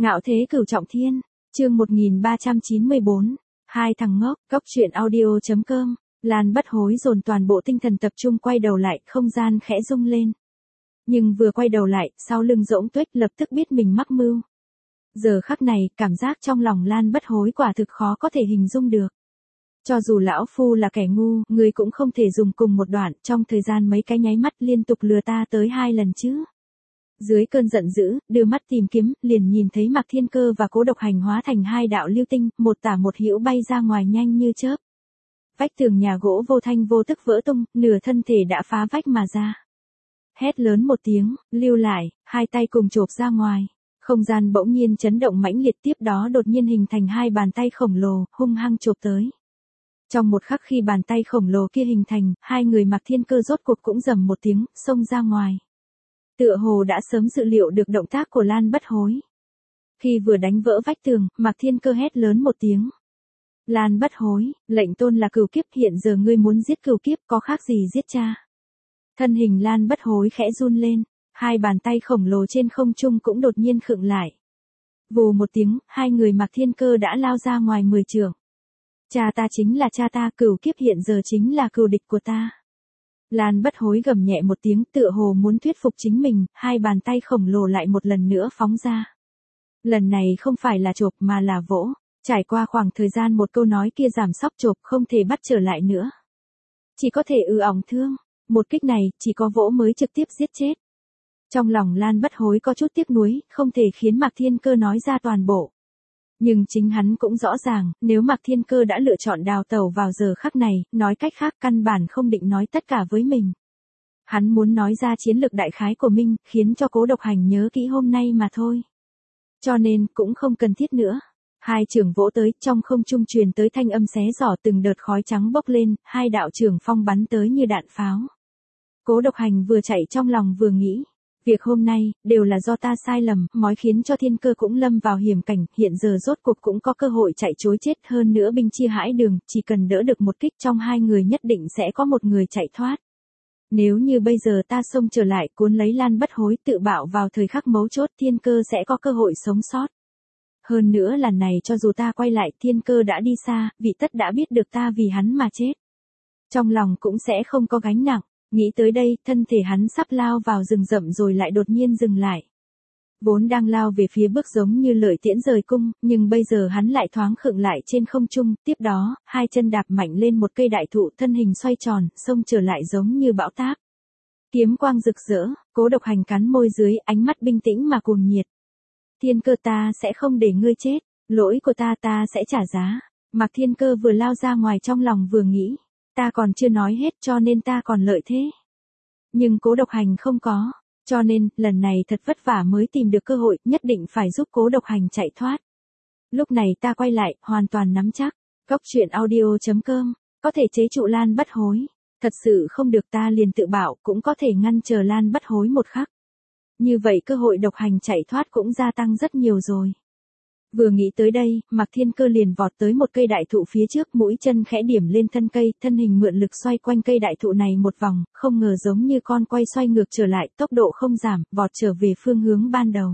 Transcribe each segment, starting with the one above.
Ngạo thế cửu trọng thiên, chương 1394, hai thằng ngốc, góc truyện audio.com, Lan Bất Hối dồn toàn bộ tinh thần tập trung quay đầu lại, không gian khẽ rung lên. Nhưng vừa quay đầu lại, sau lưng Rỗng Tuếch lập tức biết mình mắc mưu. Giờ khắc này, cảm giác trong lòng Lan Bất Hối quả thực khó có thể hình dung được. Cho dù lão phu là kẻ ngu, người cũng không thể dùng cùng một đoạn, trong thời gian mấy cái nháy mắt liên tục lừa ta tới 2 lần chứ. Dưới cơn giận dữ, đưa mắt tìm kiếm, liền nhìn thấy Mạc Thiên Cơ và Cố Độc Hành hóa thành hai đạo lưu tinh, một tả một hữu bay ra ngoài nhanh như chớp. Vách tường nhà gỗ vô thanh vô tức vỡ tung, nửa thân thể đã phá vách mà ra. Hét lớn một tiếng, lưu lại, hai tay cùng chộp ra ngoài. Không gian bỗng nhiên chấn động mãnh liệt, tiếp đó đột nhiên hình thành hai bàn tay khổng lồ, hung hăng chộp tới. Trong một khắc khi bàn tay khổng lồ kia hình thành, hai người Mạc Thiên Cơ rốt cuộc cũng rầm một tiếng, xông ra ngoài. Tựa hồ đã sớm dự liệu được động tác của Lan Bất Hối. Khi vừa đánh vỡ vách tường, Mạc Thiên Cơ hét lớn một tiếng. Lan Bất Hối, lệnh tôn là cửu kiếp, hiện giờ ngươi muốn giết cửu kiếp có khác gì giết cha. Thân hình Lan Bất Hối khẽ run lên, hai bàn tay khổng lồ trên không trung cũng đột nhiên khựng lại. Vù một tiếng, hai người Mạc Thiên Cơ đã lao ra ngoài 10 trượng. Cha ta chính là cha ta, cửu kiếp hiện giờ chính là cửu địch của ta. Lan Bất Hối gầm nhẹ một tiếng, tựa hồ muốn thuyết phục chính mình, hai bàn tay khổng lồ lại một lần nữa phóng ra. Lần này không phải là chộp mà là vỗ, trải qua khoảng thời gian một câu nói kia giảm sóc chộp không thể bắt trở lại nữa. Chỉ có thể ỏng thương, một kích này chỉ có vỗ mới trực tiếp giết chết. Trong lòng Lan Bất Hối có chút tiếc nuối, không thể khiến Mạc Thiên Cơ nói ra toàn bộ. Nhưng chính hắn cũng rõ ràng, nếu Mạc Thiên Cơ đã lựa chọn đào tẩu vào giờ khắc này, nói cách khác căn bản không định nói tất cả với mình. Hắn muốn nói ra chiến lược đại khái của mình, khiến cho Cố Độc Hành nhớ kỹ hôm nay mà thôi. Cho nên, cũng không cần thiết nữa. Hai chưởng vỗ tới, trong không trung truyền tới thanh âm xé giỏ, từng đợt khói trắng bốc lên, hai đạo chưởng phong bắn tới như đạn pháo. Cố Độc Hành vừa chạy trong lòng vừa nghĩ. Việc hôm nay, đều là do ta sai lầm, mói khiến cho Thiên Cơ cũng lâm vào hiểm cảnh, hiện giờ rốt cuộc cũng có cơ hội chạy trối chết, hơn nữa binh chia hãi đường, chỉ cần đỡ được một kích trong hai người nhất định sẽ có một người chạy thoát. Nếu như bây giờ ta xông trở lại cuốn lấy Lan Bất Hối tự bạo vào thời khắc mấu chốt, Thiên Cơ sẽ có cơ hội sống sót. Hơn nữa lần này cho dù ta quay lại, Thiên Cơ đã đi xa, vị tất đã biết được ta vì hắn mà chết. Trong lòng cũng sẽ không có gánh nặng. Nghĩ tới đây, thân thể hắn sắp lao vào rừng rậm rồi lại đột nhiên dừng lại. Vốn đang lao về phía bước giống như lợi tiễn rời cung, nhưng bây giờ hắn lại thoáng khựng lại trên không trung, tiếp đó, hai chân đạp mạnh lên một cây đại thụ, thân hình xoay tròn, xông trở lại giống như bão táp. Kiếm quang rực rỡ, Cố Độc Hành cắn môi dưới, ánh mắt bình tĩnh mà cuồng nhiệt. Thiên Cơ, ta sẽ không để ngươi chết, lỗi của ta sẽ trả giá. Mạc Thiên Cơ vừa lao ra ngoài trong lòng vừa nghĩ. Ta còn chưa nói hết cho nên ta còn lợi thế. Nhưng Cố Độc Hành không có, cho nên, lần này thật vất vả mới tìm được cơ hội, nhất định phải giúp Cố Độc Hành chạy thoát. Lúc này ta quay lại, hoàn toàn nắm chắc. Góc truyện audio.com, có thể chế trụ Lan Bất Hối. Thật sự không được ta liền tự bảo, cũng có thể ngăn chờ Lan Bất Hối một khắc. Như vậy cơ hội Độc Hành chạy thoát cũng gia tăng rất nhiều rồi. Vừa nghĩ tới đây, Mạc Thiên Cơ liền vọt tới một cây đại thụ phía trước, mũi chân khẽ điểm lên thân cây, thân hình mượn lực xoay quanh cây đại thụ này một vòng, không ngờ giống như con quay xoay ngược trở lại, tốc độ không giảm, vọt trở về phương hướng ban đầu.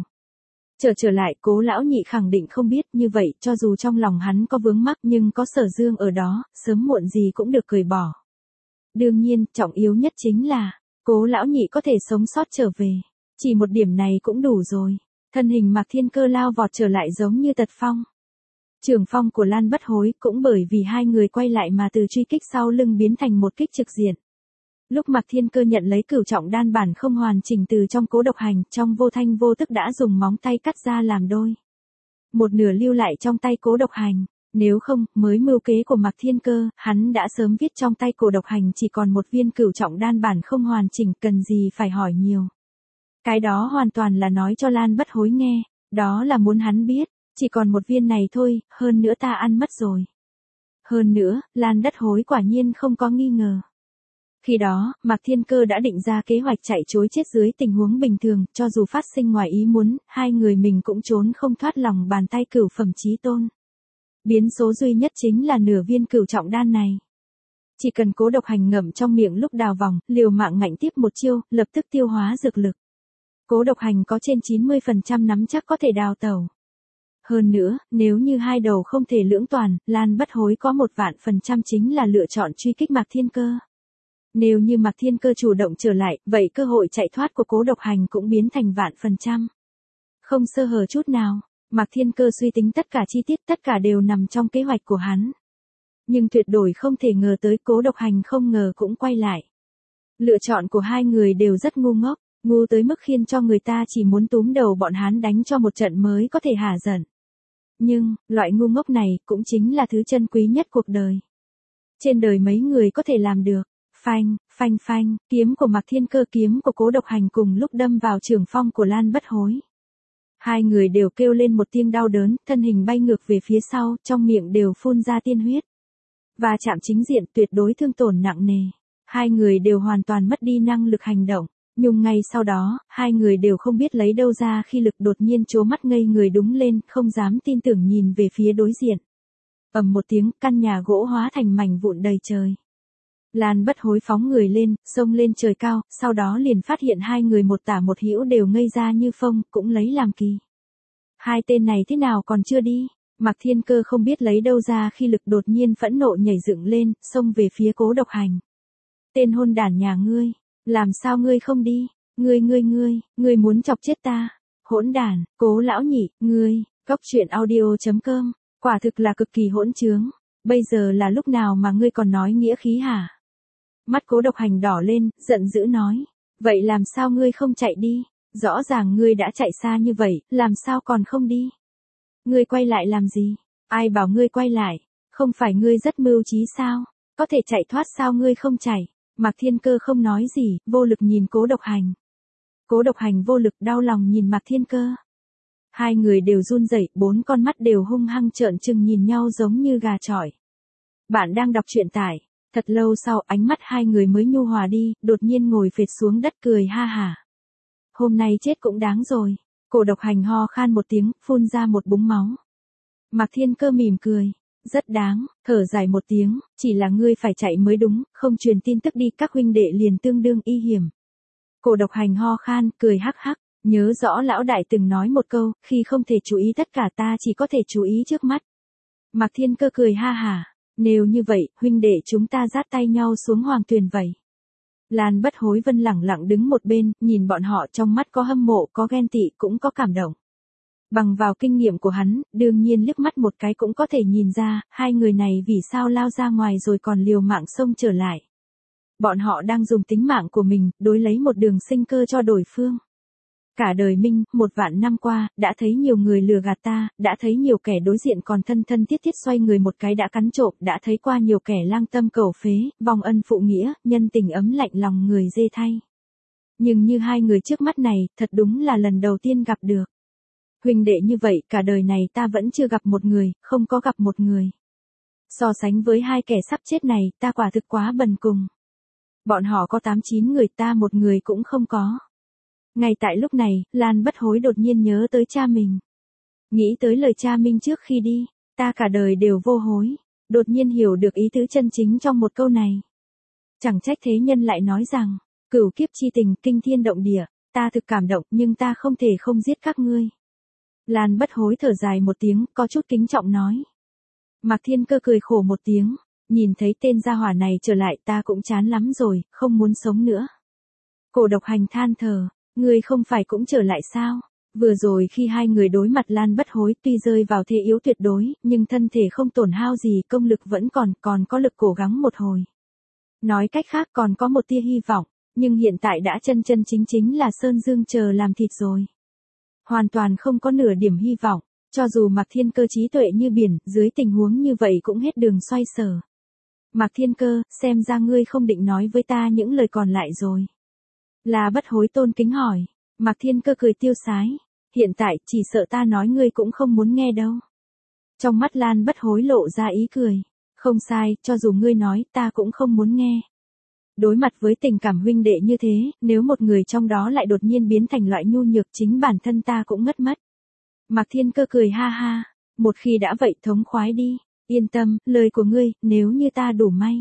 Trở lại, Cố lão nhị khẳng định không biết, như vậy, cho dù trong lòng hắn có vướng mắc nhưng có Sở Dương ở đó, sớm muộn gì cũng được cởi bỏ. Đương nhiên, trọng yếu nhất chính là, Cố lão nhị có thể sống sót trở về. Chỉ một điểm này cũng đủ rồi. Thân hình Mạc Thiên Cơ lao vọt trở lại giống như tật phong. Trường phong của Lan Bất Hối cũng bởi vì hai người quay lại mà từ truy kích sau lưng biến thành một kích trực diện. Lúc Mạc Thiên Cơ nhận lấy cửu trọng đan bản không hoàn chỉnh từ trong Cố Độc Hành, trong vô thanh vô tức đã dùng móng tay cắt ra làm đôi. Một nửa lưu lại trong tay Cố Độc Hành, nếu không, mới mưu kế của Mạc Thiên Cơ, hắn đã sớm viết trong tay Cố Độc Hành chỉ còn một viên cửu trọng đan bản không hoàn chỉnh, cần gì phải hỏi nhiều. Cái đó hoàn toàn là nói cho Lan Bất Hối nghe, đó là muốn hắn biết, chỉ còn một viên này thôi, hơn nữa ta ăn mất rồi. Hơn nữa, Lan Bất Hối quả nhiên không có nghi ngờ. Khi đó, Mạc Thiên Cơ đã định ra kế hoạch chạy trối chết dưới tình huống bình thường, cho dù phát sinh ngoài ý muốn, hai người mình cũng trốn không thoát lòng bàn tay cửu phẩm chí tôn. Biến số duy nhất chính là nửa viên cửu trọng đan này. Chỉ cần Cố Độc Hành ngậm trong miệng lúc đào vòng, liều mạng ngạnh tiếp một chiêu, lập tức tiêu hóa dược lực. Cố Độc Hành có trên 90% nắm chắc có thể đào tẩu. Hơn nữa, nếu như hai đầu không thể lưỡng toàn, Lan Bất Hối có 1.000.000% chính là lựa chọn truy kích Mạc Thiên Cơ. Nếu như Mạc Thiên Cơ chủ động trở lại, vậy cơ hội chạy thoát của Cố Độc Hành cũng biến thành 1.000.000%. Không sơ hở chút nào, Mạc Thiên Cơ suy tính tất cả chi tiết, tất cả đều nằm trong kế hoạch của hắn. Nhưng tuyệt đối không thể ngờ tới Cố Độc Hành không ngờ cũng quay lại. Lựa chọn của hai người đều rất ngu ngốc, ngu tới mức khiến cho người ta chỉ muốn túm đầu bọn hắn đánh cho một trận mới có thể hả giận. Nhưng, loại ngu ngốc này cũng chính là thứ chân quý nhất cuộc đời. Trên đời mấy người có thể làm được. Phanh, phanh phanh, kiếm của Mạc Thiên Cơ, kiếm của Cố Độc Hành cùng lúc đâm vào trường phong của Lan Bất Hối. Hai người đều kêu lên một tiếng đau đớn, thân hình bay ngược về phía sau, trong miệng đều phun ra tiên huyết. Và chạm chính diện tuyệt đối thương tổn nặng nề. Hai người đều hoàn toàn mất đi năng lực hành động. Nhưng ngay sau đó, hai người đều không biết lấy đâu ra khi lực đột nhiên trố mắt ngây người đúng lên, không dám tin tưởng nhìn về phía đối diện. Ầm một tiếng, căn nhà gỗ hóa thành mảnh vụn đầy trời. Lan Bất Hối phóng người lên, xông lên trời cao, sau đó liền phát hiện hai người một tả một hữu đều ngây ra như phông, cũng lấy làm kỳ. Hai tên này thế nào còn chưa đi? Mạc Thiên Cơ không biết lấy đâu ra khi lực đột nhiên phẫn nộ nhảy dựng lên, xông về phía Cố Độc Hành. Tên hôn đản nhà ngươi, làm sao ngươi không đi? Ngươi muốn chọc chết ta? Hỗn đản, Cố lão nhị, ngươi, Cốc.audio.com, quả thực là cực kỳ hỗn trướng. Bây giờ là lúc nào mà ngươi còn nói nghĩa khí hả? Mắt Cố Độc Hành đỏ lên, giận dữ nói. Vậy làm sao ngươi không chạy đi? Rõ ràng ngươi đã chạy xa như vậy, làm sao còn không đi? Ngươi quay lại làm gì? Ai bảo ngươi quay lại? Không phải ngươi rất mưu trí sao? Có thể chạy thoát sao ngươi không chạy? Mạc Thiên Cơ không nói gì, vô lực nhìn Cố Độc Hành. Cố Độc Hành vô lực đau lòng nhìn Mạc Thiên Cơ. Hai người đều run rẩy, bốn con mắt đều hung hăng trợn trừng nhìn nhau giống như gà chọi. Bạn đang đọc truyện tại. Thật lâu sau ánh mắt hai người mới nhu hòa đi, đột nhiên ngồi phệt xuống đất cười ha hả. Hôm nay chết cũng đáng rồi. Cố Độc Hành ho khan một tiếng, phun ra một búng máu. Mạc Thiên Cơ mỉm cười. Rất đáng, thở dài một tiếng, chỉ là ngươi phải chạy mới đúng, không truyền tin tức đi các huynh đệ liền tương đương y hiểm. Cố Độc Hành ho khan, cười hắc hắc, nhớ rõ lão đại từng nói một câu, khi không thể chú ý tất cả ta chỉ có thể chú ý trước mắt. Mạc Thiên Cơ cười ha hả, nếu như vậy, huynh đệ chúng ta dắt tay nhau xuống hoàng tuyền vậy. Lan Bất Hối Vân lẳng lặng đứng một bên, nhìn bọn họ trong mắt có hâm mộ, có ghen tị, cũng có cảm động. Bằng vào kinh nghiệm của hắn, đương nhiên liếc mắt một cái cũng có thể nhìn ra, hai người này vì sao lao ra ngoài rồi còn liều mạng xông trở lại. Bọn họ đang dùng tính mạng của mình, đối lấy một đường sinh cơ cho đối phương. Cả đời Minh, 1.000.000 năm qua, đã thấy nhiều người lừa gạt ta, đã thấy nhiều kẻ đối diện còn thân thân thiết thiết xoay người một cái đã cắn trộm, đã thấy qua nhiều kẻ lang tâm cầu phế, vong ân phụ nghĩa, nhân tình ấm lạnh lòng người dê thay. Nhưng như hai người trước mắt này, thật đúng là lần đầu tiên gặp được. Huynh đệ như vậy, cả đời này ta vẫn chưa gặp một người, không có gặp một người. So sánh với hai kẻ sắp chết này, ta quả thực quá bần cùng. Bọn họ có 8-9 người, ta một người cũng không có. Ngay tại lúc này, Lan Bất Hối đột nhiên nhớ tới cha mình. Nghĩ tới lời cha Minh trước khi đi, ta cả đời đều vô hối. Đột nhiên hiểu được ý tứ chân chính trong một câu này. Chẳng trách thế nhân lại nói rằng, cửu kiếp chi tình, kinh thiên động địa, ta thực cảm động nhưng ta không thể không giết các ngươi. Lan Bất Hối thở dài một tiếng, có chút kính trọng nói. Mạc Thiên Cơ cười khổ một tiếng, nhìn thấy tên gia hỏa này trở lại ta cũng chán lắm rồi, không muốn sống nữa. Cố Độc Hành than thở, ngươi không phải cũng trở lại sao? Vừa rồi khi hai người đối mặt Lan Bất Hối tuy rơi vào thế yếu tuyệt đối, nhưng thân thể không tổn hao gì, công lực vẫn còn có lực cố gắng một hồi. Nói cách khác còn có một tia hy vọng, nhưng hiện tại đã chân chính là sơn dương chờ làm thịt rồi. Hoàn toàn không có nửa điểm hy vọng, cho dù Mạc Thiên Cơ trí tuệ như biển, dưới tình huống như vậy cũng hết đường xoay sở. Mạc Thiên Cơ, xem ra ngươi không định nói với ta những lời còn lại rồi. Là Bất Hối tôn kính hỏi. Mạc Thiên Cơ cười tiêu sái. Hiện tại, chỉ sợ ta nói ngươi cũng không muốn nghe đâu. Trong mắt Lan Bất Hối lộ ra ý cười. Không sai, cho dù ngươi nói, ta cũng không muốn nghe. Đối mặt với tình cảm huynh đệ như thế, nếu một người trong đó lại đột nhiên biến thành loại nhu nhược, chính bản thân ta cũng ngất mất. Mạc Thiên Cơ cười ha ha. Một khi đã vậy thống khoái đi. Yên tâm, lời của ngươi, nếu như ta đủ may.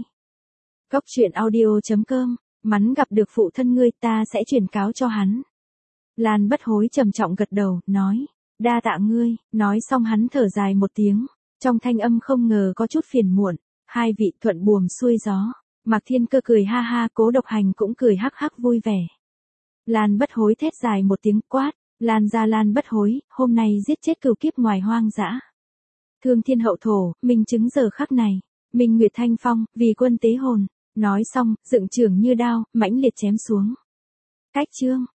Cốc.audio.com, mắn gặp được phụ thân ngươi, ta sẽ truyền cáo cho hắn. Lan Bất Hối trầm trọng gật đầu, nói. Đa tạ ngươi, nói xong hắn thở dài một tiếng, trong thanh âm không ngờ có chút phiền muộn, hai vị thuận buồm xuôi gió. Mạc Thiên Cơ cười ha ha, Cố Độc Hành cũng cười hắc hắc vui vẻ. Lan Bất Hối thét dài một tiếng quát, Lan ra Lan Bất Hối, hôm nay giết chết cừu kiếp ngoài hoang dã. Thương thiên hậu thổ, minh chứng giờ khắc này, Minh Nguyệt Thanh Phong, vì quân tế hồn. Nói xong, dựng trưởng như đao, mãnh liệt chém xuống. Cách chương.